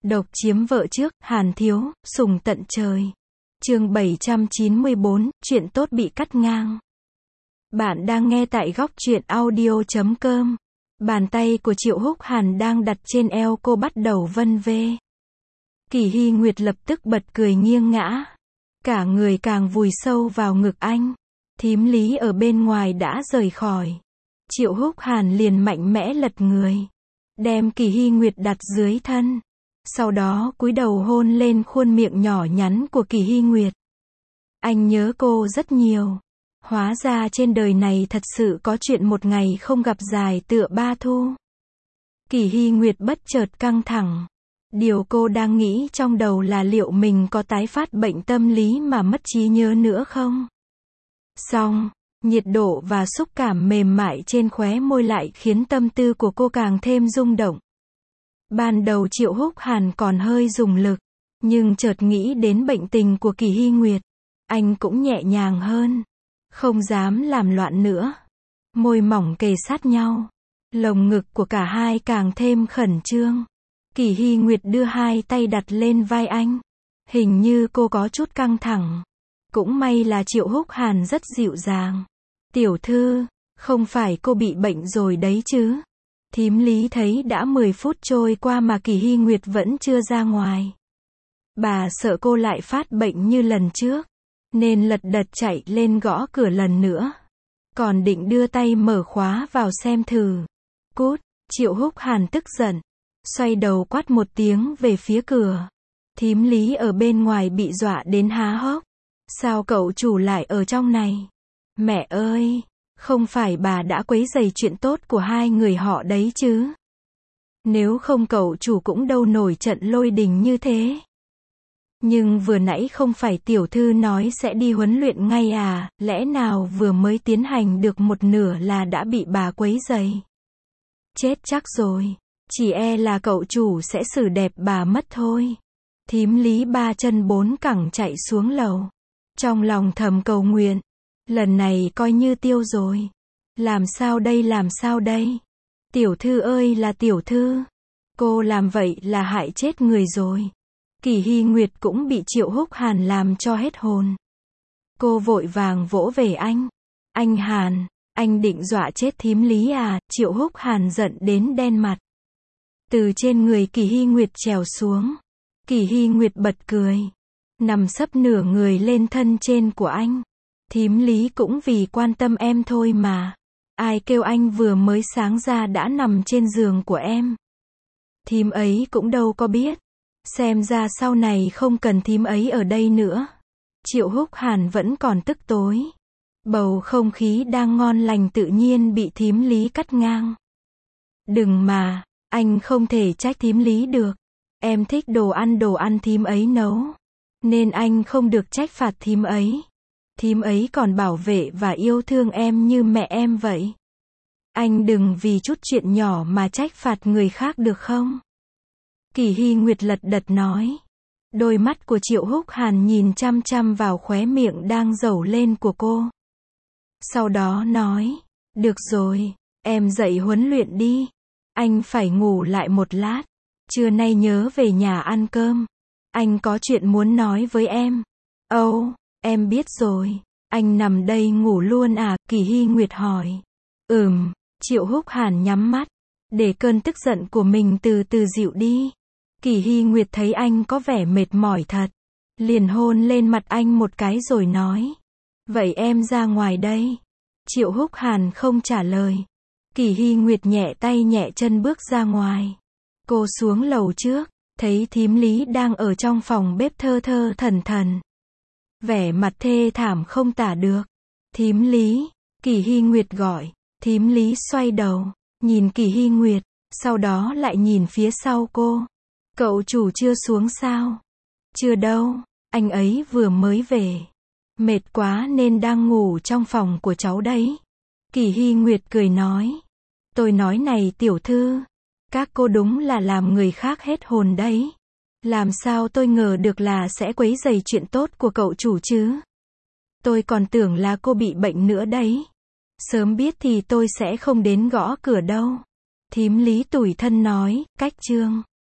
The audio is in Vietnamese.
Độc chiếm vợ trước, Hàn Thiếu, sủng tận trời. Chương 794, chuyện tốt bị cắt ngang. Bạn đang nghe tại góc truyện audio.com. Bàn tay của Triệu Húc Hàn đang đặt trên eo cô bắt đầu vân vê. Kỳ Hy Nguyệt lập tức bật cười nghiêng ngã. Cả người càng vùi sâu vào ngực anh. Thím Lý ở bên ngoài đã rời khỏi. Triệu Húc Hàn liền mạnh mẽ lật người. Đem Kỳ Hy Nguyệt đặt dưới thân. Sau đó cúi đầu hôn lên khuôn miệng nhỏ nhắn của Kỳ Hy Nguyệt. Anh nhớ cô rất nhiều. Hóa ra trên đời này thật sự có chuyện một ngày không gặp dài tựa ba thu. Kỳ Hy Nguyệt bất chợt căng thẳng. Điều cô đang nghĩ trong đầu là liệu mình có tái phát bệnh tâm lý mà mất trí nhớ nữa không? Song, nhiệt độ và xúc cảm mềm mại trên khóe môi lại khiến tâm tư của cô càng thêm rung động. Ban đầu Triệu Húc Hàn còn hơi dùng lực, nhưng chợt nghĩ đến bệnh tình của Kỳ Hy Nguyệt, anh cũng nhẹ nhàng hơn, không dám làm loạn nữa. Môi mỏng kề sát nhau, lồng ngực của cả hai càng thêm khẩn trương. Kỳ Hy Nguyệt đưa hai tay đặt lên vai anh, hình như cô có chút căng thẳng. Cũng may là Triệu Húc Hàn rất dịu dàng. Tiểu thư, không phải cô bị bệnh rồi đấy chứ? Thím Lý thấy đã 10 phút trôi qua mà Kỳ Hy Nguyệt vẫn chưa ra ngoài. Bà sợ cô lại phát bệnh như lần trước, nên lật đật chạy lên gõ cửa lần nữa. Còn định đưa tay mở khóa vào xem thử. Cút, Triệu Húc Hàn tức giận, xoay đầu quát một tiếng về phía cửa. Thím Lý ở bên ngoài bị dọa đến há hốc. Sao cậu chủ lại ở trong này? Mẹ ơi! Không phải bà đã quấy rầy chuyện tốt của hai người họ đấy chứ? Nếu không cậu chủ cũng đâu nổi trận lôi đình như thế. Nhưng vừa nãy không phải tiểu thư nói sẽ đi huấn luyện ngay à, lẽ nào vừa mới tiến hành được một nửa là đã bị bà quấy rầy? Chết chắc rồi, chỉ e là cậu chủ sẽ xử đẹp bà mất thôi. Thím Lý ba chân bốn cẳng chạy xuống lầu. Trong lòng thầm cầu nguyện. Lần này coi như tiêu rồi. Làm sao đây, làm sao đây? Tiểu thư ơi là tiểu thư. Cô làm vậy là hại chết người rồi. Kỳ Hy Nguyệt cũng bị Triệu Húc Hàn làm cho hết hồn. Cô vội vàng vỗ về anh. Anh Hàn, anh định dọa chết thím Lý à? Triệu Húc Hàn giận đến đen mặt. Từ trên người Kỳ Hy Nguyệt trèo xuống. Kỳ Hy Nguyệt bật cười. Nằm sấp nửa người lên thân trên của anh. Thím Lý cũng vì quan tâm em thôi mà. Ai kêu anh vừa mới sáng ra đã nằm trên giường của em. Thím ấy cũng đâu có biết. Xem ra sau này không cần thím ấy ở đây nữa. Triệu Húc Hàn vẫn còn tức tối. Bầu không khí đang ngon lành tự nhiên bị thím Lý cắt ngang. Đừng mà, anh không thể trách thím Lý được. Em thích đồ ăn thím ấy nấu. Nên anh không được trách phạt thím ấy. Thím ấy còn bảo vệ và yêu thương em như mẹ em vậy. Anh đừng vì chút chuyện nhỏ mà trách phạt người khác được không? Kỳ Hy Nguyệt lật đật nói. Đôi mắt của Triệu Húc Hàn nhìn chăm chăm vào khóe miệng đang dẩu lên của cô. Sau đó nói. Được rồi, em dậy huấn luyện đi. Anh phải ngủ lại một lát. Trưa nay nhớ về nhà ăn cơm. Anh có chuyện muốn nói với em. Âu, em biết rồi. Anh nằm đây ngủ luôn à? Kỳ Hy Nguyệt hỏi. Triệu Húc Hàn nhắm mắt. Để cơn tức giận của mình từ từ dịu đi. Kỳ Hy Nguyệt thấy anh có vẻ mệt mỏi thật. Liền hôn lên mặt anh một cái rồi nói. Vậy em ra ngoài đây. Triệu Húc Hàn không trả lời. Kỳ Hy Nguyệt nhẹ tay nhẹ chân bước ra ngoài. Cô xuống lầu trước. Thấy thím Lý đang ở trong phòng bếp thơ thơ thẩn thẩn. Vẻ mặt thê thảm không tả được. Thím Lý, Kỳ Hy Nguyệt gọi. Thím Lý xoay đầu, nhìn Kỳ Hy Nguyệt, sau đó lại nhìn phía sau cô. Cậu chủ chưa xuống sao? Chưa đâu, anh ấy vừa mới về. Mệt quá nên đang ngủ trong phòng của cháu đấy. Kỳ Hy Nguyệt cười nói. Tôi nói này tiểu thư. Các cô đúng là làm người khác hết hồn đấy. Làm sao tôi ngờ được là sẽ quấy rầy chuyện tốt của cậu chủ chứ? Tôi còn tưởng là cô bị bệnh nữa đấy. Sớm biết thì tôi sẽ không đến gõ cửa đâu. Thím Lý tủi thân nói, cách chương.